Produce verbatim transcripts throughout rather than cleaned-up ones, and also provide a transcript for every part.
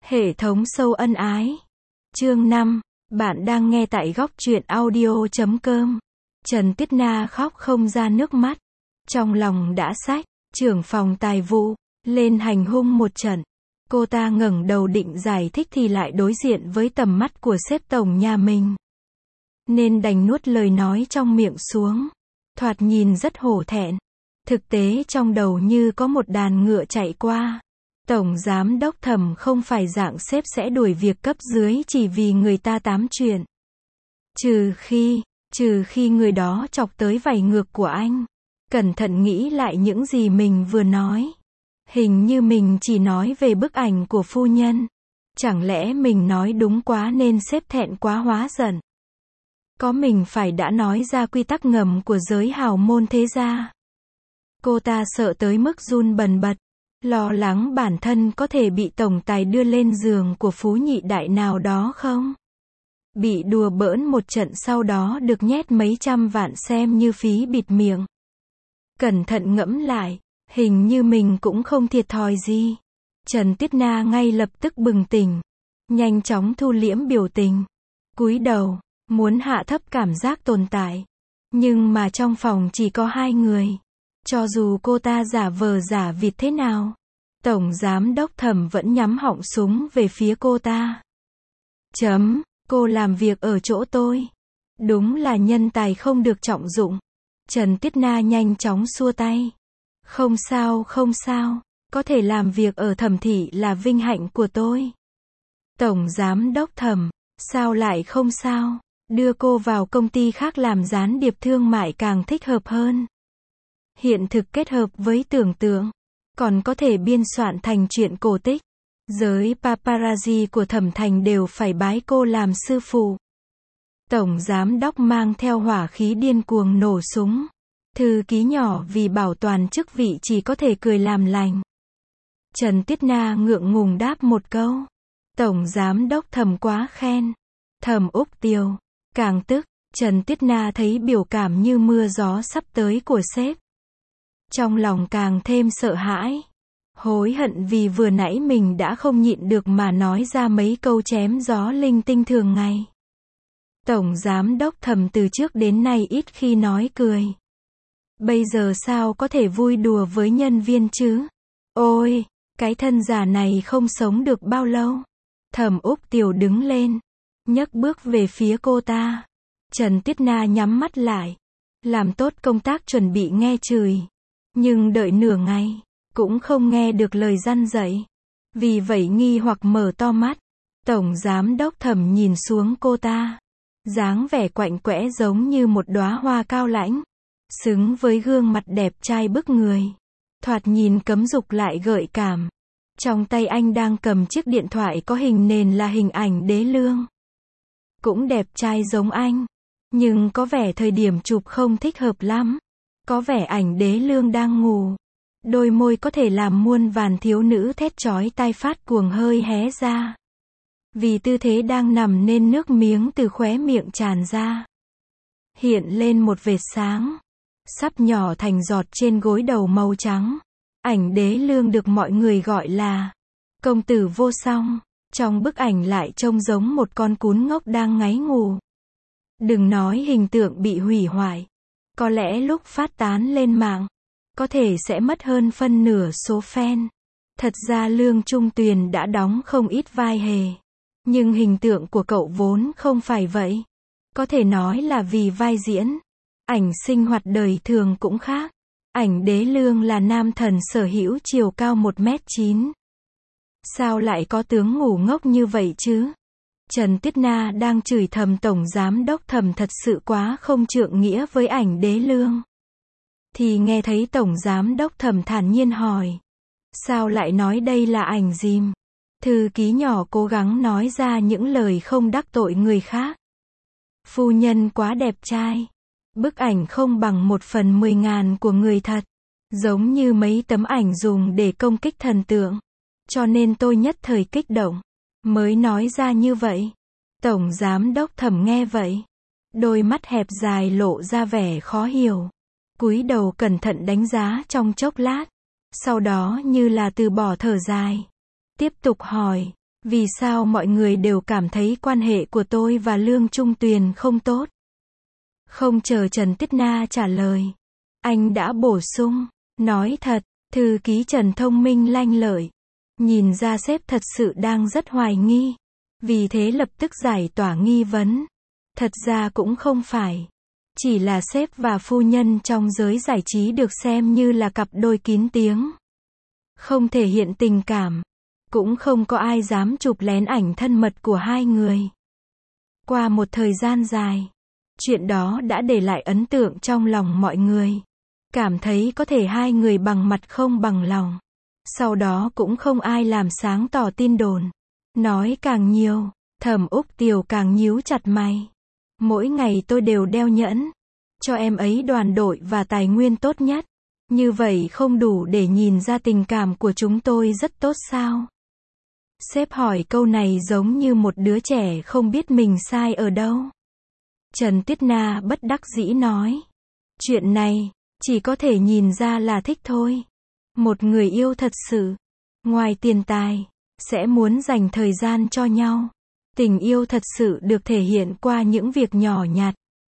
Hệ thống sâu ân ái. Chương năm. Bạn đang nghe tại góc truyện audio chấm com. Trần Tuyết Na khóc không ra nước mắt. Trong lòng đã xách, trưởng phòng tài vụ, lên hành hung một trận. Cô ta ngẩng đầu định giải thích thì lại đối diện với tầm mắt của sếp tổng nhà mình. Nên đành nuốt lời nói trong miệng xuống. Thoạt nhìn rất hổ thẹn. Thực tế trong đầu như có một đàn ngựa chạy qua. Tổng giám đốc Thẩm không phải dạng sếp sẽ đuổi việc cấp dưới chỉ vì người ta tám chuyện. Trừ khi, trừ khi người đó chọc tới vảy ngược của anh. Cẩn thận nghĩ lại những gì mình vừa nói. Hình như mình chỉ nói về bức ảnh của phu nhân. Chẳng lẽ mình nói đúng quá nên sếp thẹn quá hóa giận. Có mình phải đã nói ra quy tắc ngầm của giới hào môn thế gia. Cô ta sợ tới mức run bần bật. Lo lắng bản thân có thể bị tổng tài đưa lên giường của phú nhị đại nào đó không? Bị đùa bỡn một trận sau đó được nhét mấy trăm vạn xem như phí bịt miệng. Cẩn thận ngẫm lại, hình như mình cũng không thiệt thòi gì. Trần Tuyết Na ngay lập tức bừng tỉnh. Nhanh chóng thu liễm biểu tình. Cúi đầu, muốn hạ thấp cảm giác tồn tại. Nhưng mà trong phòng chỉ có hai người. Cho dù cô ta giả vờ giả vịt thế nào, tổng giám đốc Thẩm vẫn nhắm họng súng về phía cô ta. Chấm, cô làm việc ở chỗ tôi. Đúng là nhân tài không được trọng dụng. Trần Tuyết Na nhanh chóng xua tay. Không sao, không sao, có thể làm việc ở Thẩm thị là vinh hạnh của tôi. Tổng giám đốc Thẩm, sao lại không sao, đưa cô vào công ty khác làm gián điệp thương mại càng thích hợp hơn. Hiện thực kết hợp với tưởng tượng, còn có thể biên soạn thành truyện cổ tích. Giới paparazzi của Thẩm Thành đều phải bái cô làm sư phụ. Tổng giám đốc mang theo hỏa khí điên cuồng nổ súng. Thư ký nhỏ vì bảo toàn chức vị chỉ có thể cười làm lành. Trần Tuyết Na ngượng ngùng đáp một câu. Tổng giám đốc Thẩm quá khen. Thẩm Úc Tiều, càng tức. Trần Tuyết Na thấy biểu cảm như mưa gió sắp tới của sếp. Trong lòng càng thêm sợ hãi. Hối hận vì vừa nãy mình đã không nhịn được mà nói ra mấy câu chém gió linh tinh thường ngày. Tổng giám đốc Thẩm từ trước đến nay ít khi nói cười. Bây giờ sao có thể vui đùa với nhân viên chứ? Ôi, cái thân già này không sống được bao lâu. Thẩm Úc Tiều đứng lên, nhấc bước về phía cô ta. Trần Tuyết Na nhắm mắt lại, làm tốt công tác chuẩn bị nghe chửi. Nhưng đợi nửa ngày, cũng không nghe được lời răn dạy. Vì vậy nghi hoặc mở to mắt. Tổng giám đốc Thẩm nhìn xuống cô ta. Dáng vẻ quạnh quẽ giống như một đóa hoa cao lãnh. Xứng với gương mặt đẹp trai bức người. Thoạt nhìn cấm dục lại gợi cảm. Trong tay anh đang cầm chiếc điện thoại có hình nền là hình ảnh Đế Lương. Cũng đẹp trai giống anh. Nhưng có vẻ thời điểm chụp không thích hợp lắm. Có vẻ ảnh Đế Lương đang ngủ. Đôi môi có thể làm muôn vàn thiếu nữ thét chói tai phát cuồng hơi hé ra. Vì tư thế đang nằm nên nước miếng từ khóe miệng tràn ra. Hiện lên một vệt sáng. Sắp nhỏ thành giọt trên gối đầu màu trắng. Ảnh Đế Lương được mọi người gọi là công tử vô song. Trong bức ảnh lại trông giống một con cún ngốc đang ngáy ngủ. Đừng nói hình tượng bị hủy hoại. Có lẽ lúc phát tán lên mạng, có thể sẽ mất hơn phân nửa số fan. Thật ra Lương Trung Tuyền đã đóng không ít vai hề. Nhưng hình tượng của cậu vốn không phải vậy. Có thể nói là vì vai diễn. Ảnh sinh hoạt đời thường cũng khác. Ảnh Đế Lương là nam thần sở hữu chiều cao một mét chín. Sao lại có tướng ngủ ngốc như vậy chứ? Trần Tuyết Na đang chửi thầm tổng giám đốc Thẩm thật sự quá không trượng nghĩa với ảnh Đế Lương. Thì nghe thấy tổng giám đốc Thẩm thản nhiên hỏi. Sao lại nói đây là ảnh dìm? Thư ký nhỏ cố gắng nói ra những lời không đắc tội người khác. Phu nhân quá đẹp trai. Bức ảnh không bằng một phần mười ngàn của người thật. Giống như mấy tấm ảnh dùng để công kích thần tượng. Cho nên tôi nhất thời kích động. Mới nói ra như vậy. Tổng giám đốc Thẩm nghe vậy. Đôi mắt hẹp dài lộ ra vẻ khó hiểu. Cúi đầu cẩn thận đánh giá trong chốc lát. Sau đó như là từ bỏ thở dài. Tiếp tục hỏi. Vì sao mọi người đều cảm thấy quan hệ của tôi và Lương Trung Tuyền không tốt? Không chờ Trần Tuyết Na trả lời, anh đã bổ sung, nói thật, thư ký Trần thông minh lanh lợi. Nhìn ra sếp thật sự đang rất hoài nghi. Vì thế lập tức giải tỏa nghi vấn. Thật ra cũng không phải. Chỉ là sếp và phu nhân trong giới giải trí được xem như là cặp đôi kín tiếng. Không thể hiện tình cảm. Cũng không có ai dám chụp lén ảnh thân mật của hai người. Qua một thời gian dài, chuyện đó đã để lại ấn tượng trong lòng mọi người. Cảm thấy có thể hai người bằng mặt không bằng lòng. Sau đó cũng không ai làm sáng tỏ tin đồn. Nói càng nhiều, Thẩm Úc Tiều càng nhíu chặt mày. Mỗi ngày tôi đều đeo nhẫn. Cho em ấy đoàn đội và tài nguyên tốt nhất. Như vậy không đủ để nhìn ra tình cảm của chúng tôi rất tốt sao? Sếp hỏi câu này giống như một đứa trẻ không biết mình sai ở đâu. Trần Tuyết Na bất đắc dĩ nói. Chuyện này, chỉ có thể nhìn ra là thích thôi. Một người yêu thật sự, ngoài tiền tài, sẽ muốn dành thời gian cho nhau. Tình yêu thật sự được thể hiện qua những việc nhỏ nhặt.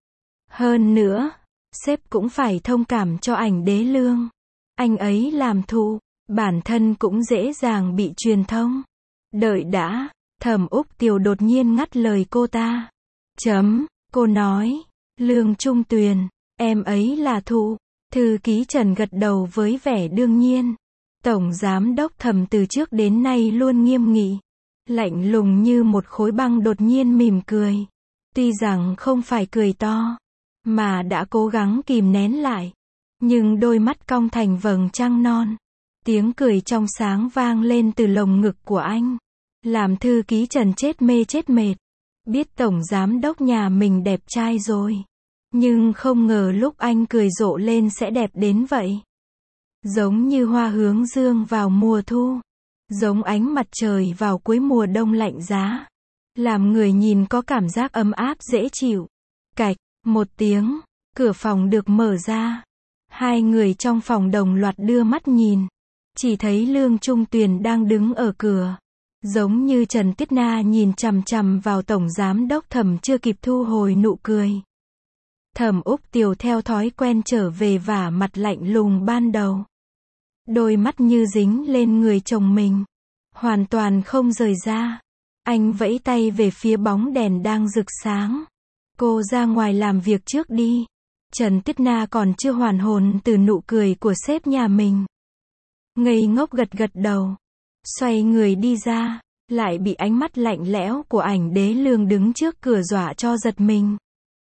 Hơn nữa, sếp cũng phải thông cảm cho ảnh đế Lương. Anh ấy làm thụ, bản thân cũng dễ dàng bị truyền thông. Đợi đã, Thẩm Úc Tiều đột nhiên ngắt lời cô ta. Chấm, cô nói, Lương Trung Tuyền, em ấy là thụ. Thư ký Trần gật đầu với vẻ đương nhiên. Tổng giám đốc Thẩm từ trước đến nay luôn nghiêm nghị, lạnh lùng như một khối băng đột nhiên mỉm cười. Tuy rằng không phải cười to, mà đã cố gắng kìm nén lại. Nhưng đôi mắt cong thành vầng trăng non. Tiếng cười trong sáng vang lên từ lồng ngực của anh. Làm thư ký Trần chết mê chết mệt. Biết tổng giám đốc nhà mình đẹp trai rồi. Nhưng không ngờ lúc anh cười rộ lên sẽ đẹp đến vậy. Giống như hoa hướng dương vào mùa thu. Giống ánh mặt trời vào cuối mùa đông lạnh giá. Làm người nhìn có cảm giác ấm áp dễ chịu. Cạch, một tiếng, cửa phòng được mở ra. Hai người trong phòng đồng loạt đưa mắt nhìn. Chỉ thấy Lương Trung Tuyền đang đứng ở cửa. Giống như Trần Tuyết Na nhìn chằm chằm vào tổng giám đốc Thẩm chưa kịp thu hồi nụ cười. Thẩm Úc Tiều theo thói quen trở về vả mặt lạnh lùng ban đầu. Đôi mắt như dính lên người chồng mình. Hoàn toàn không rời ra. Anh vẫy tay về phía bóng đèn đang rực sáng. Cô ra ngoài làm việc trước đi. Trần Tuyết Na còn chưa hoàn hồn từ nụ cười của sếp nhà mình. Ngây ngốc gật gật đầu. Xoay người đi ra. Lại bị ánh mắt lạnh lẽo của ảnh đế Lương đứng trước cửa dọa cho giật mình.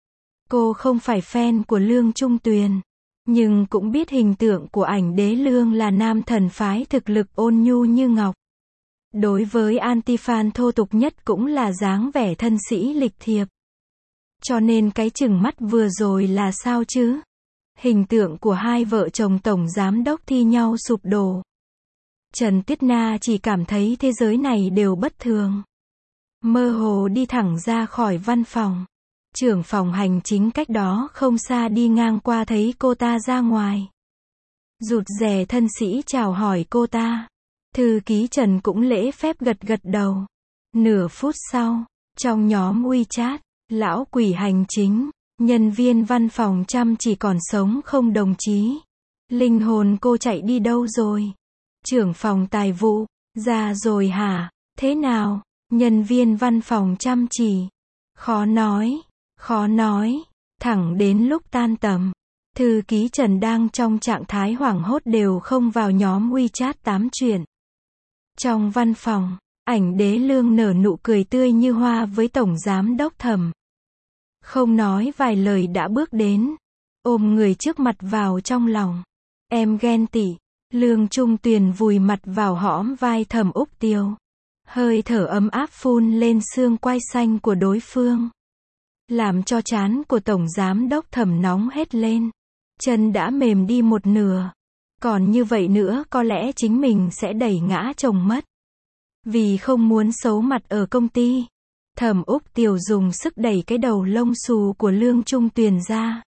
Cô không phải fan của Lương Trung Tuyền. Nhưng cũng biết hình tượng của ảnh đế Lương là nam thần phái thực lực ôn nhu như ngọc. Đối với anti-fan thô tục nhất cũng là dáng vẻ thân sĩ lịch thiệp. Cho nên cái chừng mắt vừa rồi là sao chứ? Hình tượng của hai vợ chồng tổng giám đốc thi nhau sụp đổ. Trần Tuyết Na chỉ cảm thấy thế giới này đều bất thường. Mơ hồ đi thẳng ra khỏi văn phòng. Trưởng phòng hành chính cách đó không xa đi ngang qua thấy cô ta ra ngoài. Rụt rè thân sĩ chào hỏi cô ta. Thư ký Trần cũng lễ phép gật gật đầu. Nửa phút sau, trong nhóm WeChat, lão quỷ hành chính, nhân viên văn phòng chăm chỉ còn sống không đồng chí. Linh hồn cô chạy đi đâu rồi? Trưởng phòng tài vụ, ra rồi hả? Thế nào? Nhân viên văn phòng chăm chỉ. Khó nói, khó nói. Thẳng đến lúc tan tầm, thư ký Trần đang trong trạng thái hoảng hốt đều không vào nhóm WeChat tám chuyện. Trong văn phòng, ảnh đế Lương nở nụ cười tươi như hoa với tổng giám đốc Thẩm. Không nói vài lời đã bước đến, ôm người trước mặt vào trong lòng. Em ghen tị. Lương Trung Tuyền vùi mặt vào hõm vai Thẩm Úc Tiều. Hơi thở ấm áp phun lên xương quai xanh của đối phương. Làm cho trán của tổng giám đốc Thẩm nóng hết lên. Chân đã mềm đi một nửa. Còn như vậy nữa có lẽ chính mình sẽ đẩy ngã chồng mất. Vì không muốn xấu mặt ở công ty, Thẩm Úc Tiều dùng sức đẩy cái đầu lông xù của Lương Trung Tuyền ra.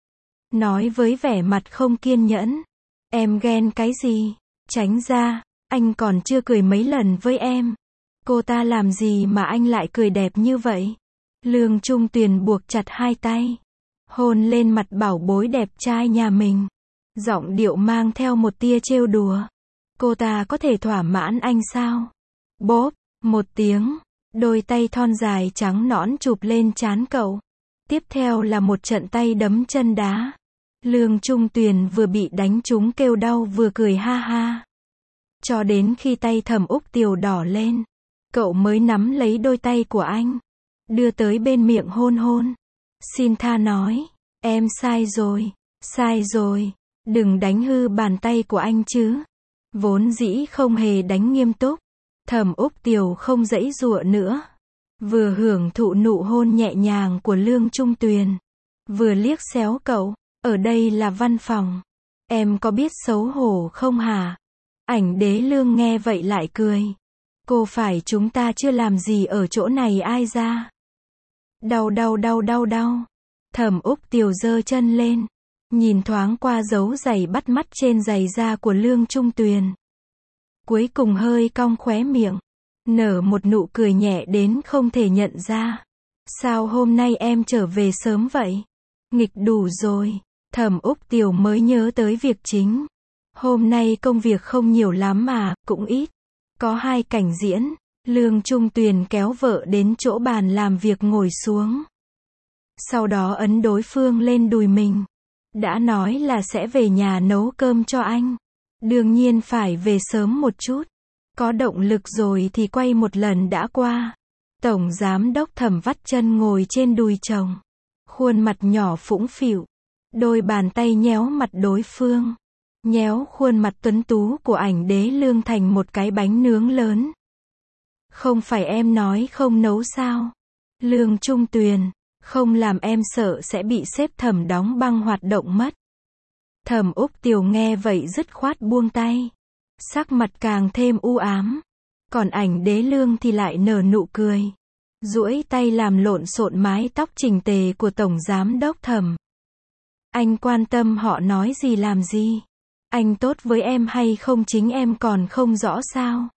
Nói với vẻ mặt không kiên nhẫn. Em ghen cái gì? Tránh ra, anh còn chưa cười mấy lần với em. Cô ta làm gì mà anh lại cười đẹp như vậy? Lương Trung Tuyền buộc chặt hai tay, hôn lên mặt bảo bối đẹp trai nhà mình. Giọng điệu mang theo một tia trêu đùa. Cô ta có thể thỏa mãn anh sao? Bốp, một tiếng, đôi tay thon dài trắng nõn chụp lên trán cậu. Tiếp theo là một trận tay đấm chân đá. Lương Trung Tuyền vừa bị đánh trúng kêu đau vừa cười ha ha. Cho đến khi tay Thẩm Úc Tiều đỏ lên, cậu mới nắm lấy đôi tay của anh, đưa tới bên miệng hôn hôn. Xin tha nói, em sai rồi, sai rồi, đừng đánh hư bàn tay của anh chứ. Vốn dĩ không hề đánh nghiêm túc, Thẩm Úc Tiều không giãy giụa nữa. Vừa hưởng thụ nụ hôn nhẹ nhàng của Lương Trung Tuyền, vừa liếc xéo cậu, ở đây là văn phòng. Em có biết xấu hổ không hả? Ảnh Đế Lương nghe vậy lại cười. Cô phải chúng ta chưa làm gì ở chỗ này ai ra? Đau đau đau đau đau. Thẩm Úc Tiều giơ chân lên, nhìn thoáng qua dấu giày bắt mắt trên giày da của Lương Trung Tuyền. Cuối cùng hơi cong khóe miệng, nở một nụ cười nhẹ đến không thể nhận ra. Sao hôm nay em trở về sớm vậy? Nghịch đủ rồi. Thẩm Úc Tiều mới nhớ tới việc chính. Hôm nay công việc không nhiều lắm mà, cũng ít. Có hai cảnh diễn. Lương Trung Tuyền kéo vợ đến chỗ bàn làm việc ngồi xuống. Sau đó ấn đối phương lên đùi mình. Đã nói là sẽ về nhà nấu cơm cho anh. Đương nhiên phải về sớm một chút. Có động lực rồi thì quay một lần đã qua. Tổng giám đốc Thẩm vắt chân ngồi trên đùi chồng. Khuôn mặt nhỏ phũng phịu. Đôi bàn tay nhéo mặt đối phương. Nhéo khuôn mặt tuấn tú của Ảnh Đế Lương thành một cái bánh nướng lớn. Không phải em nói không nấu sao? Lương Trung Tuyền, không làm em sợ sẽ bị sếp Thẩm đóng băng hoạt động mất. Thẩm Úc Tiều nghe vậy dứt khoát buông tay. Sắc mặt càng thêm u ám. Còn Ảnh Đế Lương thì lại nở nụ cười. Duỗi tay làm lộn xộn mái tóc chỉnh tề của Tổng Giám đốc Thẩm. Anh quan tâm họ nói gì làm gì? Anh tốt với em hay không chính em còn không rõ sao?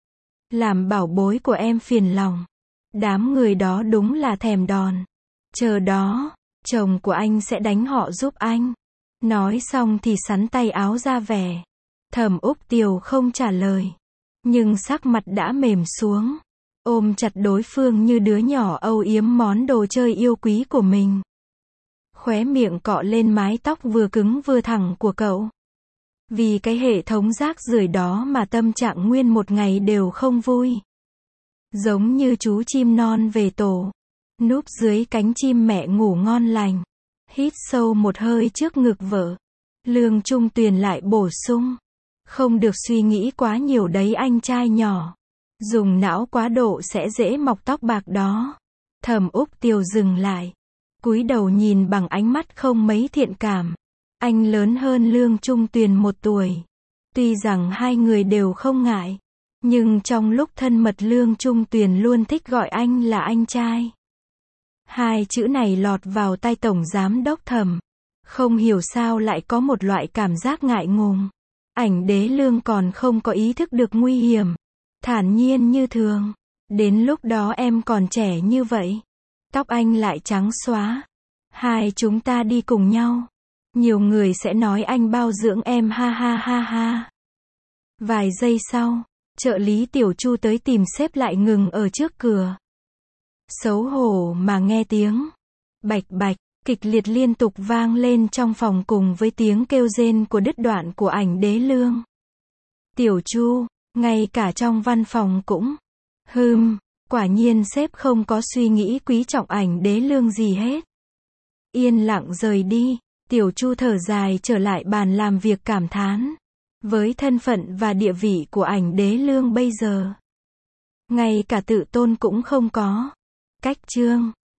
Làm bảo bối của em phiền lòng. Đám người đó đúng là thèm đòn. Chờ đó, chồng của anh sẽ đánh họ giúp anh. Nói xong thì xắn tay áo ra vẻ. Thẩm Úc Tiều không trả lời. Nhưng sắc mặt đã mềm xuống. Ôm chặt đối phương như đứa nhỏ âu yếm món đồ chơi yêu quý của mình. Khóe miệng cọ lên mái tóc vừa cứng vừa thẳng của cậu. Vì cái hệ thống rác rưởi đó mà tâm trạng nguyên một ngày đều không vui. Giống như chú chim non về tổ. Núp dưới cánh chim mẹ ngủ ngon lành. Hít sâu một hơi trước ngực vợ. Lương Trung Tuyền lại bổ sung. Không được suy nghĩ quá nhiều đấy anh trai nhỏ. Dùng não quá độ sẽ dễ mọc tóc bạc đó. Thẩm Úc Tiều dừng lại. Cúi đầu nhìn bằng ánh mắt không mấy thiện cảm. Anh lớn hơn Lương Trung Tuyền một tuổi. Tuy rằng hai người đều không ngại. Nhưng trong lúc thân mật Lương Trung Tuyền luôn thích gọi anh là anh trai. Hai chữ này lọt vào tai Tổng Giám đốc Thẩm. Không hiểu sao lại có một loại cảm giác ngại ngùng. Ảnh Đế Lương còn không có ý thức được nguy hiểm. Thản nhiên như thường. Đến lúc đó em còn trẻ như vậy. Tóc anh lại trắng xóa. Hai chúng ta đi cùng nhau. Nhiều người sẽ nói anh bao dưỡng em ha ha ha ha. Vài giây sau, trợ lý Tiểu Chu tới tìm sếp lại ngừng ở trước cửa. Xấu hổ mà nghe tiếng bạch bạch, kịch liệt liên tục vang lên trong phòng cùng với tiếng kêu rên của đứt đoạn của Ảnh Đế Lương. Tiểu Chu, ngay cả trong văn phòng cũng, hừm, quả nhiên sếp không có suy nghĩ quý trọng Ảnh Đế Lương gì hết. Yên lặng rời đi, Tiểu Chu thở dài trở lại bàn làm việc cảm thán. Với thân phận và địa vị của Ảnh Đế Lương bây giờ, ngay cả tự tôn cũng không có. Cách chương